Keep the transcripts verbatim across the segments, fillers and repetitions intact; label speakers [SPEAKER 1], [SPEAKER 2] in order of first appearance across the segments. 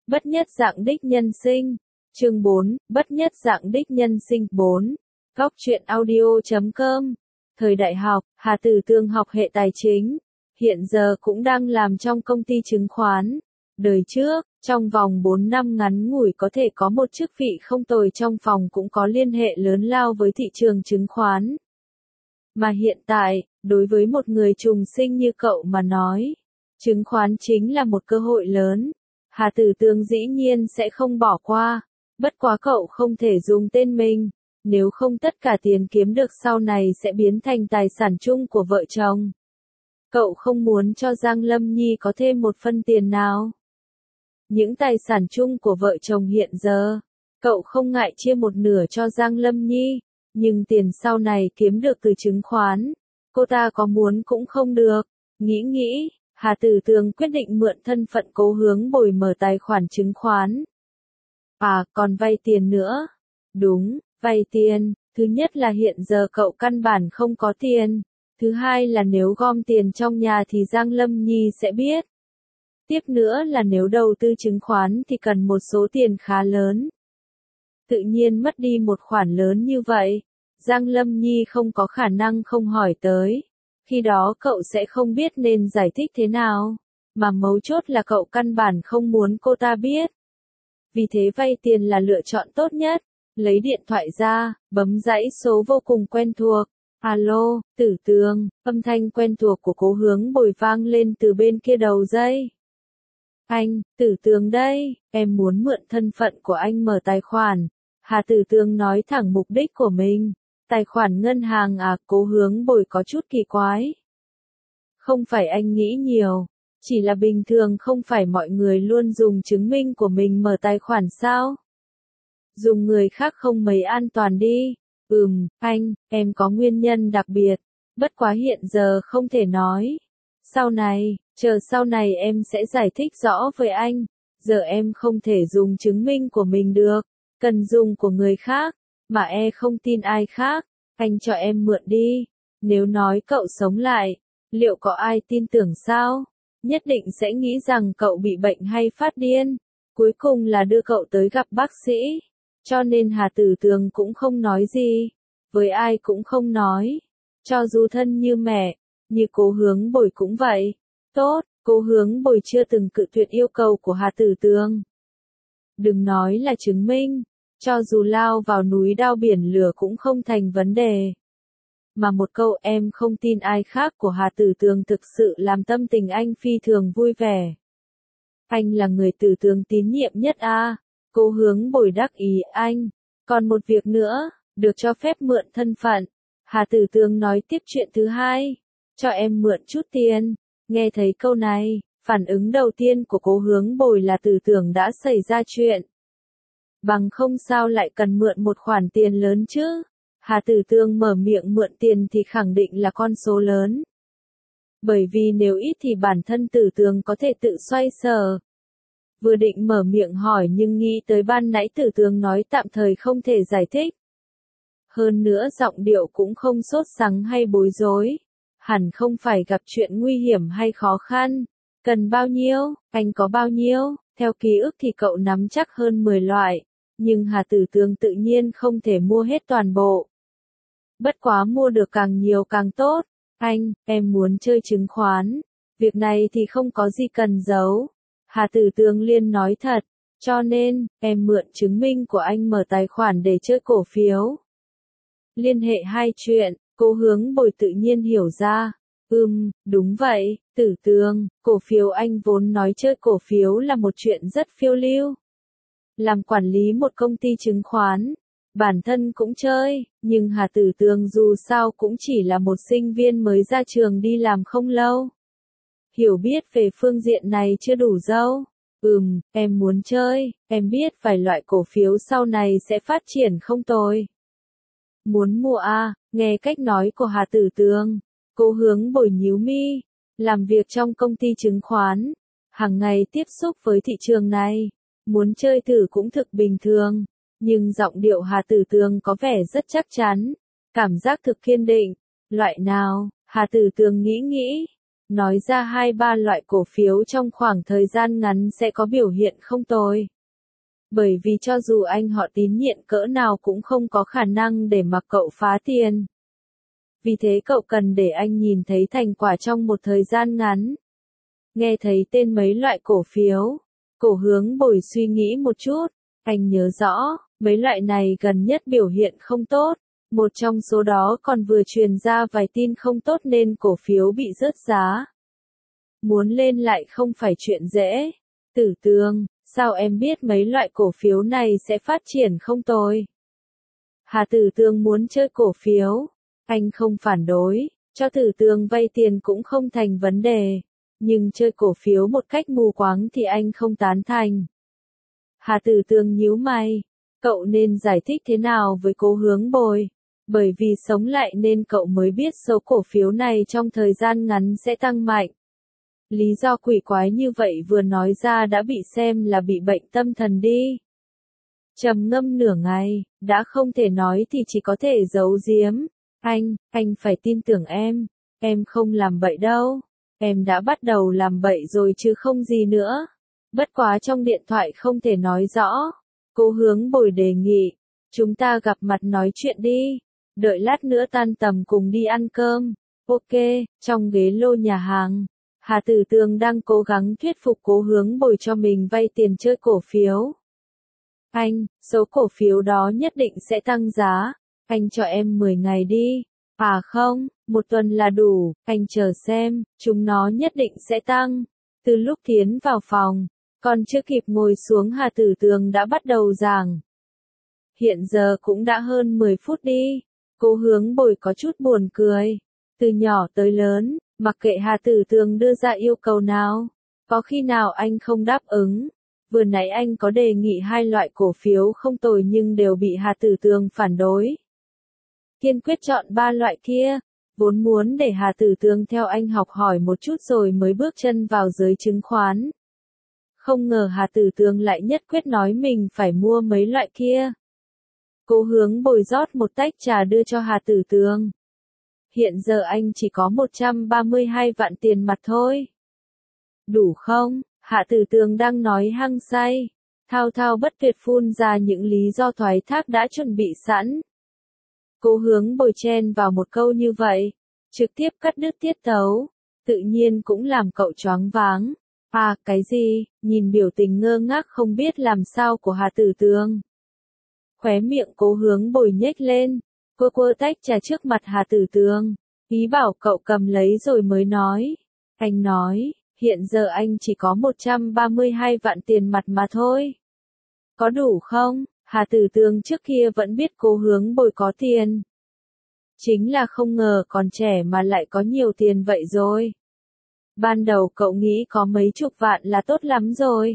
[SPEAKER 1] Bất nhất dạng đích nhân sinh. Chương bốn, Bất nhất dạng đích nhân sinh. bốn. Góc truyện audio chấm com. Thời đại học, Hà Tử Tường học hệ tài chính, hiện giờ cũng đang làm trong công ty chứng khoán. Đời trước, trong vòng bốn năm ngắn ngủi có thể có một chức vị không tồi trong phòng cũng có liên hệ lớn lao với thị trường chứng khoán. Mà hiện tại, đối với một người trùng sinh như cậu mà nói, chứng khoán chính là một cơ hội lớn. Hà Tử Tường dĩ nhiên sẽ không bỏ qua, bất quá cậu không thể dùng tên mình, nếu không tất cả tiền kiếm được sau này sẽ biến thành tài sản chung của vợ chồng. Cậu không muốn cho Giang Lâm Nhi có thêm một phân tiền nào. Những tài sản chung của vợ chồng hiện giờ, cậu không ngại chia một nửa cho Giang Lâm Nhi, nhưng tiền sau này kiếm được từ chứng khoán, cô ta có muốn cũng không được. Nghĩ nghĩ, Hà Tử Tường quyết định mượn thân phận Cố Hướng Bồi mở tài khoản chứng khoán. À, còn vay tiền nữa. Đúng, vay tiền. Thứ nhất là hiện giờ cậu căn bản không có tiền. Thứ hai là nếu gom tiền trong nhà thì Giang Lâm Nhi sẽ biết. Tiếp nữa là nếu đầu tư chứng khoán thì cần một số tiền khá lớn. Tự nhiên mất đi một khoản lớn như vậy, Giang Lâm Nhi không có khả năng không hỏi tới. Khi đó cậu sẽ không biết nên giải thích thế nào, mà mấu chốt là cậu căn bản không muốn cô ta biết. Vì thế vay tiền là lựa chọn tốt nhất. Lấy điện thoại ra, bấm dãy số vô cùng quen thuộc. Alo, Tử Tường, âm thanh quen thuộc của Cố Hướng Bồi vang lên từ bên kia đầu dây. Anh, Tử Tường đây, em muốn mượn thân phận của anh mở tài khoản. Hà Tử Tường nói thẳng mục đích của mình. Tài khoản ngân hàng à? Cố Hướng Bồi có chút kỳ quái. Không phải anh nghĩ nhiều, chỉ là bình thường không phải mọi người luôn dùng chứng minh của mình mở tài khoản sao? Dùng người khác không mấy an toàn đi. Ừm, anh, em có nguyên nhân đặc biệt, bất quá hiện giờ không thể nói. Sau này, chờ sau này em sẽ giải thích rõ với anh. Giờ em không thể dùng chứng minh của mình được, cần dùng của người khác, mà e không tin ai khác. Anh cho em mượn đi. Nếu nói cậu sống lại, liệu có ai tin tưởng sao? Nhất định sẽ nghĩ rằng cậu bị bệnh hay phát điên. Cuối cùng là đưa cậu tới gặp bác sĩ. Cho nên Hà Tử Tường cũng không nói gì. Với ai cũng không nói. Cho dù thân như mẹ, như Cố Hướng Bồi cũng vậy. Tốt, Cố Hướng Bồi chưa từng cự tuyệt yêu cầu của Hà Tử Tường. Đừng nói là chứng minh, cho dù lao vào núi đao biển lửa cũng không thành vấn đề. Mà một câu em không tin ai khác của Hà Tử Tường thực sự làm tâm tình anh phi thường vui vẻ. Anh là người Tử Tường tín nhiệm nhất à? Cố Hướng Bồi đắc ý. Anh, còn một việc nữa, được cho phép mượn thân phận. Hà Tử Tường nói tiếp chuyện thứ hai. Cho em mượn chút tiền. Nghe thấy câu này, phản ứng đầu tiên của Cố Hướng Bồi là Tử Tường đã xảy ra chuyện. Bằng không sao lại cần mượn một khoản tiền lớn chứ? Hà Tử Tường mở miệng mượn tiền thì khẳng định là con số lớn. Bởi vì nếu ít thì bản thân Tử Tường có thể tự xoay sở. Vừa định mở miệng hỏi nhưng nghĩ tới ban nãy Tử Tường nói tạm thời không thể giải thích. Hơn nữa giọng điệu cũng không sốt sắng hay bối rối. Hẳn không phải gặp chuyện nguy hiểm hay khó khăn. Cần bao nhiêu? Anh có bao nhiêu? Theo ký ức thì cậu nắm chắc hơn mười loại. Nhưng Hà Tử Tường tự nhiên không thể mua hết toàn bộ. Bất quá mua được càng nhiều càng tốt. Anh, em muốn chơi chứng khoán. Việc này thì không có gì cần giấu. Hà Tử Tường liền nói thật. Cho nên, em mượn chứng minh của anh mở tài khoản để chơi cổ phiếu. Liên hệ hai chuyện, Cố Hướng Bồi tự nhiên hiểu ra. Ừm, đúng vậy, Tử Tường, cổ phiếu anh vốn nói chơi cổ phiếu là một chuyện rất phiêu lưu. Làm quản lý một công ty chứng khoán, bản thân cũng chơi, nhưng Hà Tử Tường dù sao cũng chỉ là một sinh viên mới ra trường đi làm không lâu. Hiểu biết về phương diện này chưa đủ dâu. Ừm, em muốn chơi, em biết vài loại cổ phiếu sau này sẽ phát triển không tồi. Muốn mua à? Nghe cách nói của Hà Tử Tường, Cố Hướng Bồi nhíu mi. Làm việc trong công ty chứng khoán, hàng ngày tiếp xúc với thị trường này, muốn chơi thử cũng thực bình thường. Nhưng giọng điệu Hà Tử Tường có vẻ rất chắc chắn, cảm giác thực kiên định. Loại nào? Hà Tử Tường nghĩ nghĩ. nói ra hai ba loại cổ phiếu trong khoảng thời gian ngắn sẽ có biểu hiện không tồi. Bởi vì cho dù anh họ tín nhiệm cỡ nào cũng không có khả năng để mặc cậu phá tiền. Vì thế cậu cần để anh nhìn thấy thành quả trong một thời gian ngắn. Nghe thấy tên mấy loại cổ phiếu, Cổ Hướng Bồi suy nghĩ một chút, anh nhớ rõ, mấy loại này gần nhất biểu hiện không tốt, một trong số đó còn vừa truyền ra vài tin không tốt nên cổ phiếu bị rớt giá. Muốn lên lại không phải chuyện dễ. Tử Tường, sao em biết mấy loại cổ phiếu này sẽ phát triển không tồi? Hà Tử Tường muốn chơi cổ phiếu, anh không phản đối, cho Tử Tường vay tiền cũng không thành vấn đề. Nhưng chơi cổ phiếu một cách mù quáng thì anh không tán thành. Hà Tử Tường nhíu mày, cậu nên giải thích thế nào với Cố Hướng Bồi? Bởi vì sống lại nên cậu mới biết số cổ phiếu này trong thời gian ngắn sẽ tăng mạnh. Lý do quỷ quái như vậy vừa nói ra đã bị xem là bị bệnh tâm thần đi. Trầm ngâm nửa ngày, đã không thể nói thì chỉ có thể giấu giếm. Anh, anh phải tin tưởng em, em không làm bậy đâu. Em đã bắt đầu làm bậy rồi chứ không gì nữa. Bất quá trong điện thoại không thể nói rõ. Cố Hướng Bồi đề nghị, chúng ta gặp mặt nói chuyện đi. Đợi lát nữa tan tầm cùng đi ăn cơm. Ok, trong ghế lô nhà hàng. Hà Tử Tường đang cố gắng thuyết phục Cố Hướng Bồi cho mình vay tiền chơi cổ phiếu. Anh, số cổ phiếu đó nhất định sẽ tăng giá. Anh cho em mười ngày đi. À không, một tuần là đủ, anh chờ xem, chúng nó nhất định sẽ tăng. Từ lúc tiến vào phòng, còn chưa kịp ngồi xuống Hà Tử Tường đã bắt đầu giảng. Hiện giờ cũng đã hơn mười phút đi. Cố Hướng Bồi có chút buồn cười. Từ nhỏ tới lớn, mặc kệ Hà Tử Tường đưa ra yêu cầu nào, có khi nào anh không đáp ứng. Vừa nãy anh có đề nghị hai loại cổ phiếu không tồi nhưng đều bị Hà Tử Tường phản đối. Kiên quyết chọn ba loại kia, vốn muốn để Hà Tử Tường theo anh học hỏi một chút rồi mới bước chân vào giới chứng khoán. Không ngờ Hà Tử Tường lại nhất quyết nói mình phải mua mấy loại kia. Cố Hướng Bồi rót một tách trà đưa cho Hà Tử Tường. Hiện giờ anh chỉ có một trăm ba mươi hai vạn tiền mặt thôi. Đủ không? Hà Tử Tường đang nói hăng say, thao thao bất tuyệt phun ra những lý do thoái thác đã chuẩn bị sẵn. Cố Hướng Bồi chen vào một câu như vậy, trực tiếp cắt đứt tiết tấu, tự nhiên cũng làm cậu choáng váng. À, cái gì? Nhìn biểu tình ngơ ngác không biết làm sao của Hà Tử Tường. Khóe miệng Cố Hướng Bồi nhếch lên, quơ quơ tách trà trước mặt Hà Tử Tường, ý bảo cậu cầm lấy rồi mới nói. Anh nói, hiện giờ anh chỉ có một trăm ba mươi hai vạn tiền mặt mà thôi. Có đủ không? Hà Tử Tường trước kia vẫn biết Cố Hướng Bồi có tiền. Chính là không ngờ còn trẻ mà lại có nhiều tiền vậy rồi. Ban đầu cậu nghĩ có mấy chục vạn là tốt lắm rồi.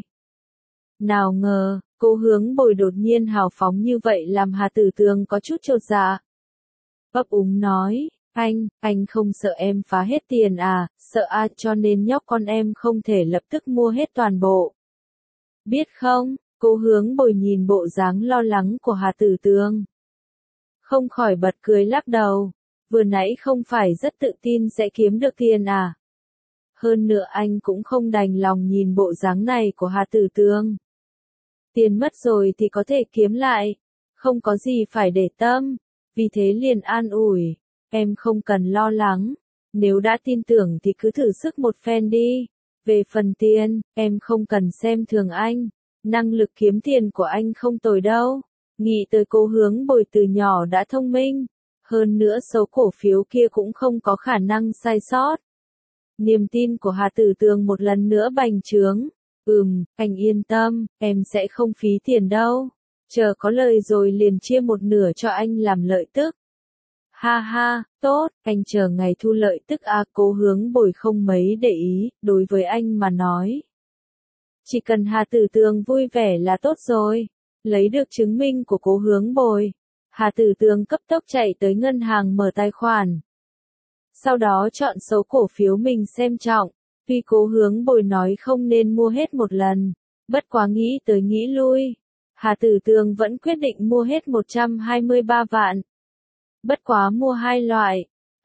[SPEAKER 1] Nào ngờ, Cố Hướng Bồi đột nhiên hào phóng như vậy làm Hà Tử Tường có chút chột dạ. Ấp úng nói, anh, anh không sợ em phá hết tiền à, sợ à cho nên nhóc con em không thể lập tức mua hết toàn bộ. Biết không? Cố Hướng Bồi nhìn bộ dáng lo lắng của Hà Tử Tường, không khỏi bật cười lắc đầu, vừa nãy không phải rất tự tin sẽ kiếm được tiền à. Hơn nữa anh cũng không đành lòng nhìn bộ dáng này của Hà Tử Tường. Tiền mất rồi thì có thể kiếm lại, không có gì phải để tâm, vì thế liền an ủi, em không cần lo lắng, nếu đã tin tưởng thì cứ thử sức một phen đi. Về phần tiền, em không cần xem thường anh. Năng lực kiếm tiền của anh không tồi đâu. Nghĩ tới Cố Hướng Bồi từ nhỏ đã thông minh. Hơn nữa số cổ phiếu kia cũng không có khả năng sai sót. Niềm tin của Hà Tử Tường một lần nữa bành trướng. Ừm, anh yên tâm, em sẽ không phí tiền đâu. Chờ có lời rồi liền chia một nửa cho anh làm lợi tức. Ha ha, tốt, anh chờ ngày thu lợi tức à. Cố Hướng Bồi không mấy để ý, đối với anh mà nói. Chỉ cần Hà Tử Tường vui vẻ là tốt rồi. Lấy được chứng minh của Cố Hướng Bồi, Hà Tử Tường cấp tốc chạy tới ngân hàng mở tài khoản. Sau đó chọn số cổ phiếu mình xem trọng. Tuy Cố Hướng Bồi nói không nên mua hết một lần, bất quá nghĩ tới nghĩ lui, Hà Tử Tường vẫn quyết định mua hết một trăm hai mươi ba vạn. Bất quá mua hai loại.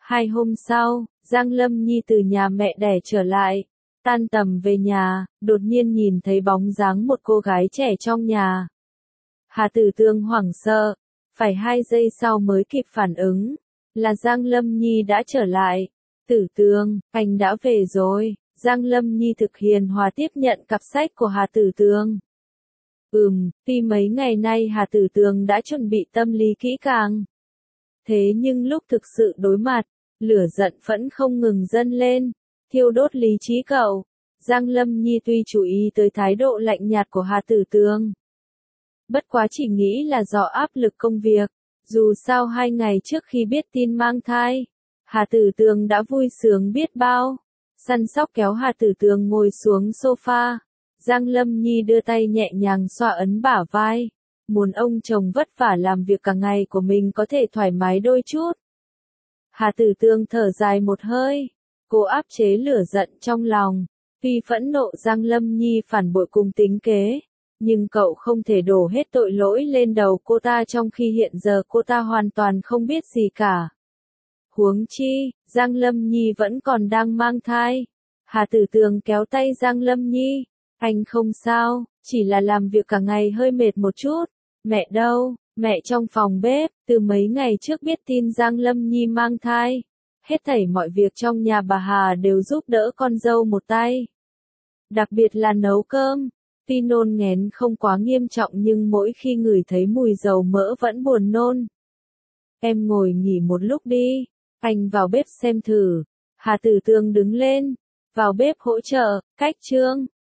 [SPEAKER 1] Hai hôm sau, Giang Lâm Nhi từ nhà mẹ đẻ trở lại. Tan tầm về nhà, đột nhiên nhìn thấy bóng dáng một cô gái trẻ trong nhà. Hà Tử Tương hoảng sợ, phải hai giây sau mới kịp phản ứng, là Giang Lâm Nhi đã trở lại. Tử Tương, anh đã về rồi. Giang Lâm Nhi thực hiền hòa tiếp nhận cặp sách của Hà Tử Tương. Ừm, tuy mấy ngày nay Hà Tử Tương đã chuẩn bị tâm lý kỹ càng. Thế nhưng lúc thực sự đối mặt, lửa giận vẫn không ngừng dâng lên, thiêu đốt lý trí cậu. Giang Lâm Nhi tuy chú ý tới thái độ lạnh nhạt của Hà Tử Tương. Bất quá chỉ nghĩ là do áp lực công việc, dù sao hai ngày trước khi biết tin mang thai, Hà Tử Tương đã vui sướng biết bao. Săn sóc kéo Hà Tử Tương ngồi xuống sofa, Giang Lâm Nhi đưa tay nhẹ nhàng xoa ấn bả vai, muốn ông chồng vất vả làm việc cả ngày của mình có thể thoải mái đôi chút. Hà Tử Tương thở dài một hơi, cố áp chế lửa giận trong lòng, tuy phẫn nộ Giang Lâm Nhi phản bội cùng tính kế, nhưng cậu không thể đổ hết tội lỗi lên đầu cô ta trong khi hiện giờ cô ta hoàn toàn không biết gì cả. Huống chi, Giang Lâm Nhi vẫn còn đang mang thai. Hà Tử Tương kéo tay Giang Lâm Nhi, anh không sao, chỉ là làm việc cả ngày hơi mệt một chút. Mẹ đâu? Mẹ trong phòng bếp, từ mấy ngày trước biết tin Giang Lâm Nhi mang thai. Hết thảy mọi việc trong nhà bà Hà đều giúp đỡ con dâu một tay. Đặc biệt là nấu cơm. Tuy nôn nghén không quá nghiêm trọng nhưng mỗi khi ngửi thấy mùi dầu mỡ vẫn buồn nôn. Em ngồi nghỉ một lúc đi, anh vào bếp xem thử. Hà Tử Tương đứng lên, vào bếp hỗ trợ, cách trương.